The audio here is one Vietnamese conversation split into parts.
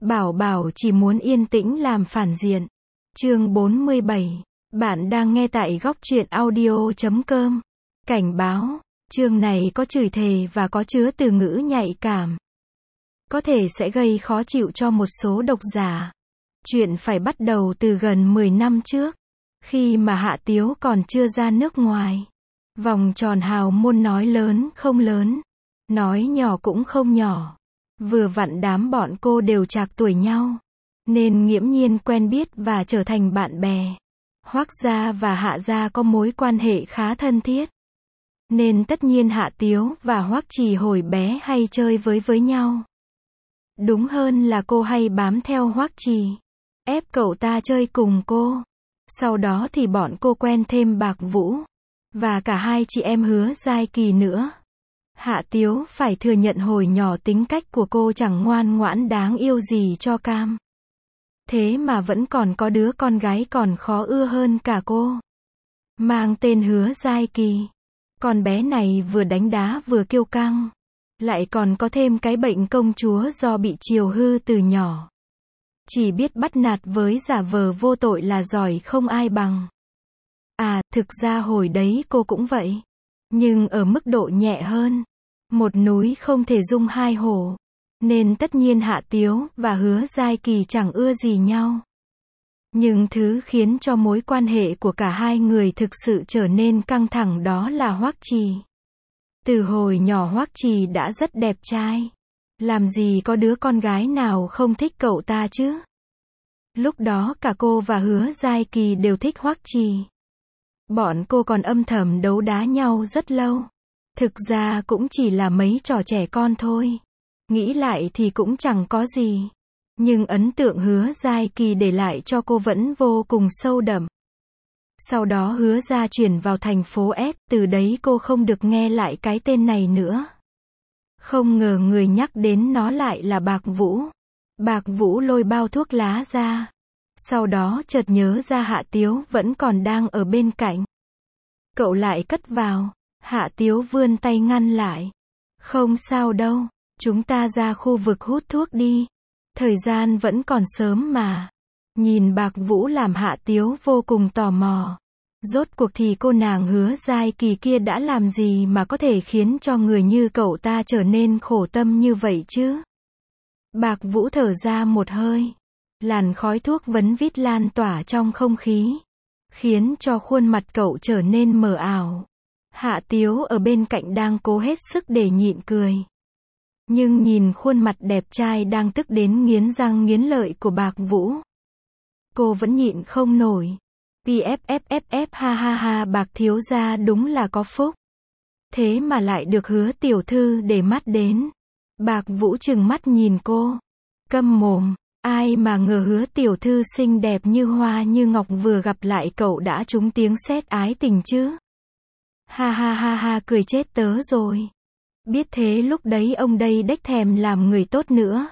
Bảo Bảo chỉ muốn yên tĩnh làm phản diện. Chương 47. Bạn đang nghe tại góc truyện audio.com. Cảnh báo, chương này có chửi thề và có chứa từ ngữ nhạy cảm. Có thể sẽ gây khó chịu cho một số độc giả. Chuyện phải bắt đầu từ gần 10 năm trước, khi mà Hạ Tiếu còn chưa ra nước ngoài. Vòng tròn hào môn nói lớn không lớn, nói nhỏ cũng không nhỏ. Vừa vặn đám bọn cô đều trạc tuổi nhau, nên nghiễm nhiên quen biết và trở thành bạn bè. Hoắc gia và Hạ gia có mối quan hệ khá thân thiết, nên tất nhiên Hạ Tiếu và Hoắc Trì hồi bé hay chơi với nhau. Đúng hơn là cô hay bám theo Hoắc Trì, ép cậu ta chơi cùng cô. Sau đó thì bọn cô quen thêm Bạc Vũ, và cả hai chị em Hứa Giai Kỳ nữa. Hạ Tiếu phải thừa nhận hồi nhỏ tính cách của cô chẳng ngoan ngoãn đáng yêu gì cho cam. Thế mà vẫn còn có đứa con gái còn khó ưa hơn cả cô, mang tên Hứa Giai Kỳ. Con bé này vừa đánh đá vừa kiêu căng, lại còn có thêm cái bệnh công chúa do bị chiều hư từ nhỏ. Chỉ biết bắt nạt với giả vờ vô tội là giỏi không ai bằng. À, thực ra hồi đấy cô cũng vậy, nhưng ở mức độ nhẹ hơn. Một núi không thể dung hai hổ, nên tất nhiên Hạ Tiếu và Hứa Giai Kỳ chẳng ưa gì nhau. Nhưng thứ khiến cho mối quan hệ của cả hai người thực sự trở nên căng thẳng đó là Hoắc Trì. Từ hồi nhỏ Hoắc Trì đã rất đẹp trai, làm gì có đứa con gái nào không thích cậu ta chứ. Lúc đó cả cô và Hứa Giai Kỳ đều thích Hoắc Trì. Bọn cô còn âm thầm đấu đá nhau rất lâu. Thực ra cũng chỉ là mấy trò trẻ con thôi. Nghĩ lại thì cũng chẳng có gì. Nhưng ấn tượng Hứa Giai Kỳ để lại cho cô vẫn vô cùng sâu đậm. Sau đó Hứa gia chuyển vào thành phố S, từ đấy cô không được nghe lại cái tên này nữa. Không ngờ người nhắc đến nó lại là Bạc Vũ. Bạc Vũ lôi bao thuốc lá ra. Sau đó chợt nhớ ra Hạ Tiếu vẫn còn đang ở bên cạnh. Cậu lại cất vào. Hạ Tiếu vươn tay ngăn lại. Không sao đâu, chúng ta ra khu vực hút thuốc đi. Thời gian vẫn còn sớm mà. Nhìn Bạc Vũ làm Hạ Tiếu vô cùng tò mò. Rốt cuộc thì cô nàng Hứa Giai Kỳ kia đã làm gì mà có thể khiến cho người như cậu ta trở nên khổ tâm như vậy chứ? Bạc Vũ thở ra một hơi. Làn khói thuốc vấn vít lan tỏa trong không khí, khiến cho khuôn mặt cậu trở nên mờ ảo. Hạ Tiếu ở bên cạnh đang cố hết sức để nhịn cười. Nhưng nhìn khuôn mặt đẹp trai đang tức đến nghiến răng nghiến lợi của Bạc Vũ, cô vẫn nhịn không nổi. PFFFF ha ha ha, Bạc thiếu gia đúng là có phúc. Thế mà lại được Hứa tiểu thư để mắt đến. Bạc Vũ trừng mắt nhìn cô. Câm mồm, ai mà ngờ Hứa tiểu thư xinh đẹp như hoa như ngọc vừa gặp lại cậu đã trúng tiếng sét ái tình chứ. Ha ha ha ha, cười chết tớ rồi. Biết thế lúc đấy ông đây đếch thèm làm người tốt nữa.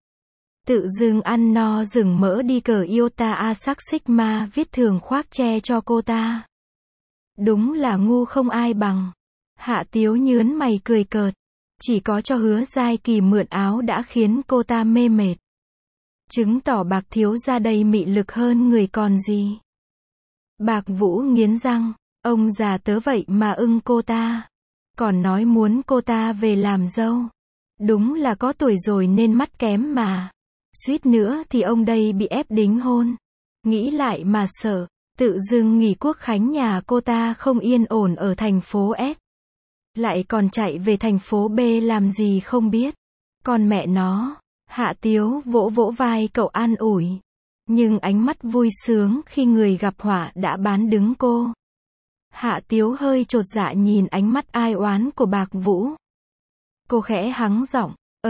Tự dưng ăn no rừng mỡ đi cờ Iota Asac Sigma viết thường khoác che cho cô ta. Đúng là ngu không ai bằng. Hạ Tiếu nhớn mày cười cợt. Chỉ có cho Hứa Giai Kỳ mượn áo đã khiến cô ta mê mệt. Chứng tỏ Bạc thiếu gia đây mị lực hơn người còn gì. Bạc Vũ nghiến răng. Ông già tớ vậy mà ưng cô ta. Còn nói muốn cô ta về làm dâu. Đúng là có tuổi rồi nên mắt kém mà. Suýt nữa thì ông đây bị ép đính hôn. Nghĩ lại mà sợ. Tự dưng nghỉ quốc khánh nhà cô ta không yên ổn ở thành phố S. Lại còn chạy về thành phố B làm gì không biết. Còn mẹ nó. Hạ Tiếu vỗ vỗ vai cậu an ủi. Nhưng ánh mắt vui sướng khi người gặp họa đã bán đứng cô. Hạ Tiếu hơi chột dạ nhìn ánh mắt ai oán của Bạc Vũ. Cô khẽ hắng giọng.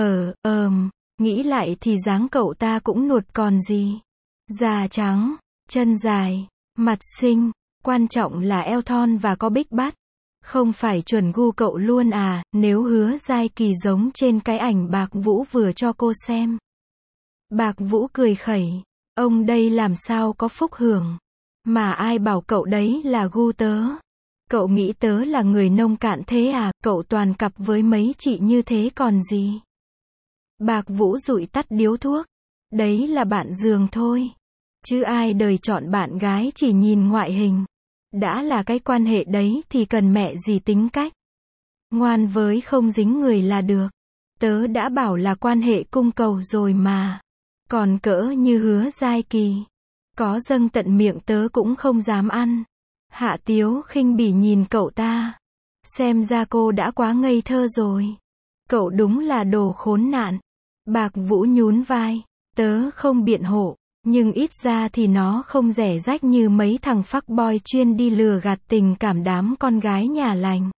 Nghĩ lại thì dáng cậu ta cũng nuột còn gì. Da trắng, chân dài, mặt xinh, quan trọng là eo thon và có bích bát. Không phải chuẩn gu cậu luôn à, nếu Hứa Giai Kỳ giống trên cái ảnh Bạc Vũ vừa cho cô xem. Bạc Vũ cười khẩy. Ông đây làm sao có phúc hưởng. Mà ai bảo cậu đấy là gu tớ. Cậu nghĩ tớ là người nông cạn thế à, cậu toàn cặp với mấy chị như thế còn gì. Bạc Vũ dụi tắt điếu thuốc. Đấy là bạn giường thôi. Chứ ai đời chọn bạn gái chỉ nhìn ngoại hình. Đã là cái quan hệ đấy thì cần mẹ gì tính cách. Ngoan với không dính người là được. Tớ đã bảo là quan hệ cung cầu rồi mà. Còn cỡ như Hứa Giai Kỳ. Có dâng tận miệng tớ cũng không dám ăn. Hạ Tiếu khinh bỉ nhìn cậu ta. Xem ra cô đã quá ngây thơ rồi. Cậu đúng là đồ khốn nạn. Bạc Vũ nhún vai. Tớ không biện hộ. Nhưng ít ra thì nó không rẻ rách như mấy thằng fuckboy chuyên đi lừa gạt tình cảm đám con gái nhà lành.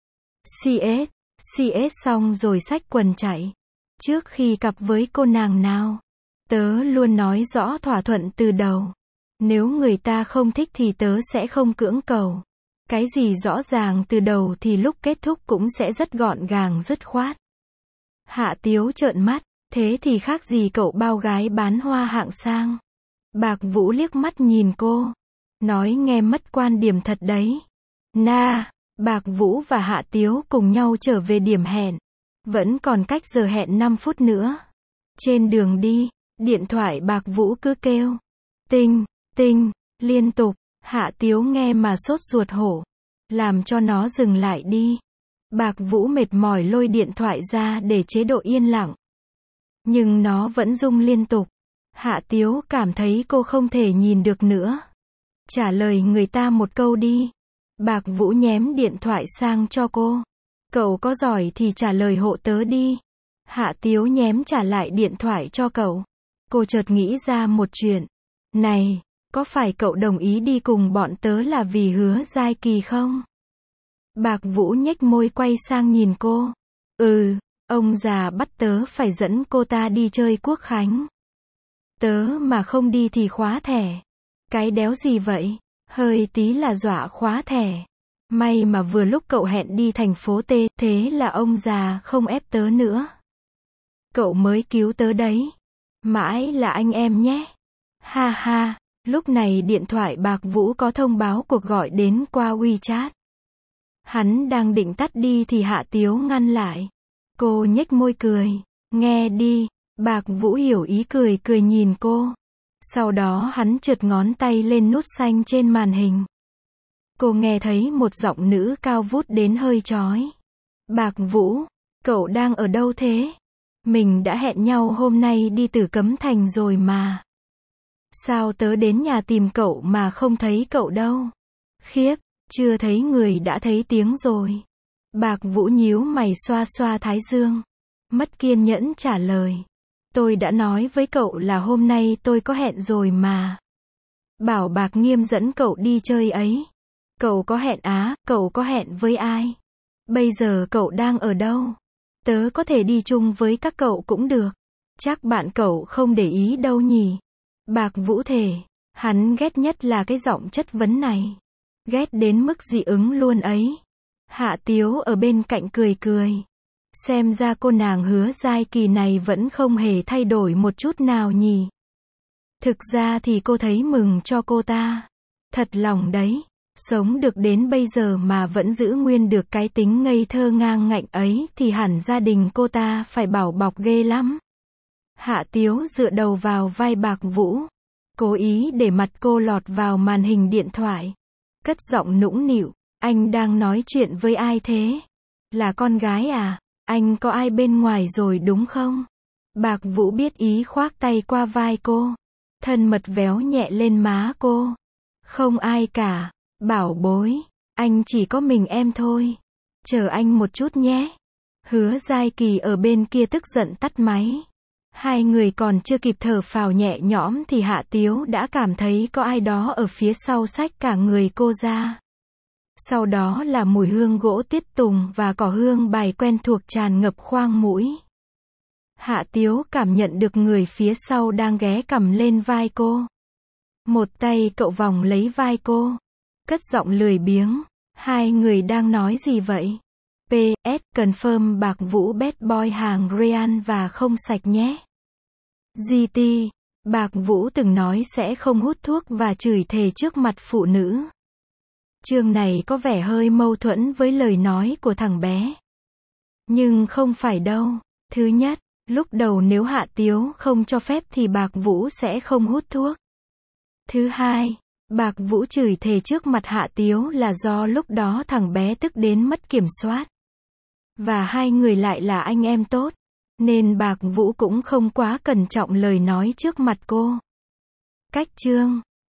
CS xong rồi xách quần chạy. Trước khi cặp với cô nàng nào, tớ luôn nói rõ thỏa thuận từ đầu. Nếu người ta không thích thì tớ sẽ không cưỡng cầu. Cái gì rõ ràng từ đầu thì lúc kết thúc cũng sẽ rất gọn gàng dứt khoát. Hạ Tiếu trợn mắt, thế thì khác gì cậu bao gái bán hoa hạng sang. Bạc Vũ liếc mắt nhìn cô. Nói nghe mất quan điểm thật đấy. Bạc Vũ và Hạ Tiếu cùng nhau trở về điểm hẹn. Vẫn còn cách giờ hẹn 5 phút nữa. Trên đường đi, điện thoại Bạc Vũ cứ kêu. Tinh, liên tục. Hạ Tiếu nghe mà sốt ruột hổ. Làm cho nó dừng lại đi. Bạc Vũ mệt mỏi lôi điện thoại ra để chế độ yên lặng. Nhưng nó vẫn rung liên tục. Hạ Tiếu cảm thấy cô không thể nhìn được nữa. Trả lời người ta một câu đi. Bạc Vũ nhém điện thoại sang cho cô. Cậu có giỏi thì trả lời hộ tớ đi. Hạ Tiếu nhém trả lại điện thoại cho cậu. Cô chợt nghĩ ra một chuyện. Này, có phải cậu đồng ý đi cùng bọn tớ là vì Hứa Giai Kỳ không? Bạc Vũ nhếch môi quay sang nhìn cô. Ông già bắt tớ phải dẫn cô ta đi chơi Quốc Khánh. Tớ mà không đi thì khóa thẻ. Cái đéo gì vậy? Hơi tí là dọa khóa thẻ. May mà vừa lúc cậu hẹn đi thành phố T, thế là ông già không ép tớ nữa. Cậu mới cứu tớ đấy. Mãi là anh em nhé. Ha ha, lúc này điện thoại Bạc Vũ có thông báo cuộc gọi đến qua WeChat. Hắn đang định tắt đi thì Hạ Tiếu ngăn lại. Cô nhếch môi cười. Nghe đi. Bạc Vũ hiểu ý cười nhìn cô. Sau đó hắn trượt ngón tay lên nút xanh trên màn hình. Cô nghe thấy một giọng nữ cao vút đến hơi chói. Bạc Vũ, cậu đang ở đâu thế? Mình đã hẹn nhau hôm nay đi Tử Cấm Thành rồi mà. Sao tớ đến nhà tìm cậu mà không thấy cậu đâu? Khiếp, chưa thấy người đã thấy tiếng rồi. Bạc Vũ nhíu mày xoa xoa thái dương. Mất kiên nhẫn trả lời. Tôi đã nói với cậu là hôm nay tôi có hẹn rồi mà. Bảo Bạc Nghiêm dẫn cậu đi chơi ấy. Cậu có hẹn cậu có hẹn với ai? Bây giờ cậu đang ở đâu? Tớ có thể đi chung với các cậu cũng được. Chắc bạn cậu không để ý đâu nhỉ? Bạc Vũ thề. Hắn ghét nhất là cái giọng chất vấn này. Ghét đến mức dị ứng luôn ấy. Hạ Tiếu ở bên cạnh cười. Xem ra cô nàng Hứa Giai Kỳ này vẫn không hề thay đổi một chút nào nhỉ. Thực ra thì cô thấy mừng cho cô ta. Thật lòng đấy. Sống được đến bây giờ mà vẫn giữ nguyên được cái tính ngây thơ ngang ngạnh ấy thì hẳn gia đình cô ta phải bảo bọc ghê lắm. Hạ Tiếu dựa đầu vào vai Bạc Vũ. Cố ý để mặt cô lọt vào màn hình điện thoại. Cất giọng nũng nịu. Anh đang nói chuyện với ai thế? Là con gái à? Anh có ai bên ngoài rồi đúng không? Bạc Vũ biết ý khoác tay qua vai cô. Thân mật véo nhẹ lên má cô. Không ai cả. Bảo bối. Anh chỉ có mình em thôi. Chờ anh một chút nhé. Hứa Giai Kỳ ở bên kia tức giận tắt máy. Hai người còn chưa kịp thở phào nhẹ nhõm thì Hạ Tiếu đã cảm thấy có ai đó ở phía sau xách cả người cô ra. Sau đó là mùi hương gỗ tiết tùng và cỏ hương bài quen thuộc tràn ngập khoang mũi. Hạ Tiếu cảm nhận được người phía sau đang ghé cằm lên vai cô. Một tay cậu vòng lấy vai cô. Cất giọng lười biếng. Hai người đang nói gì vậy? PS, confirm Bạc Vũ bad boy hàng Real và không sạch nhé. GT, Bạc Vũ từng nói sẽ không hút thuốc và chửi thề trước mặt phụ nữ. Chương này có vẻ hơi mâu thuẫn với lời nói của thằng bé. Nhưng không phải đâu. Thứ nhất, Lúc đầu nếu Hạ Tiếu không cho phép thì Bạc Vũ sẽ không hút thuốc. Thứ hai, Bạc Vũ chửi thề trước mặt Hạ Tiếu là do lúc đó thằng bé tức đến mất kiểm soát. Và hai người lại là anh em tốt, nên Bạc Vũ cũng không quá cẩn trọng lời nói trước mặt cô. Cách chương